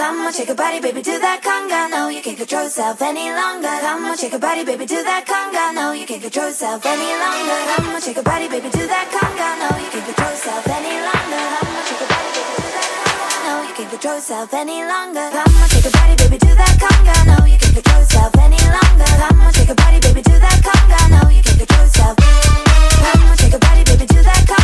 Come on, shake your body, baby, do that conga. No, you can't control yourself any longer. Come on, shake your body, baby, do that conga. No, you can't control yourself any longer. Come on, shake your body, baby, do that conga. No, you can't control yourself any longer. Come on, shake your body, baby, do that conga. No, you can't control yourself any longer. Come on, shake your body, baby, do that conga. No, you can't control yourself any longer. Come on, shake your body, baby, do that conga. No, you can't control yourself. Come on, shake your body, baby, do that conga.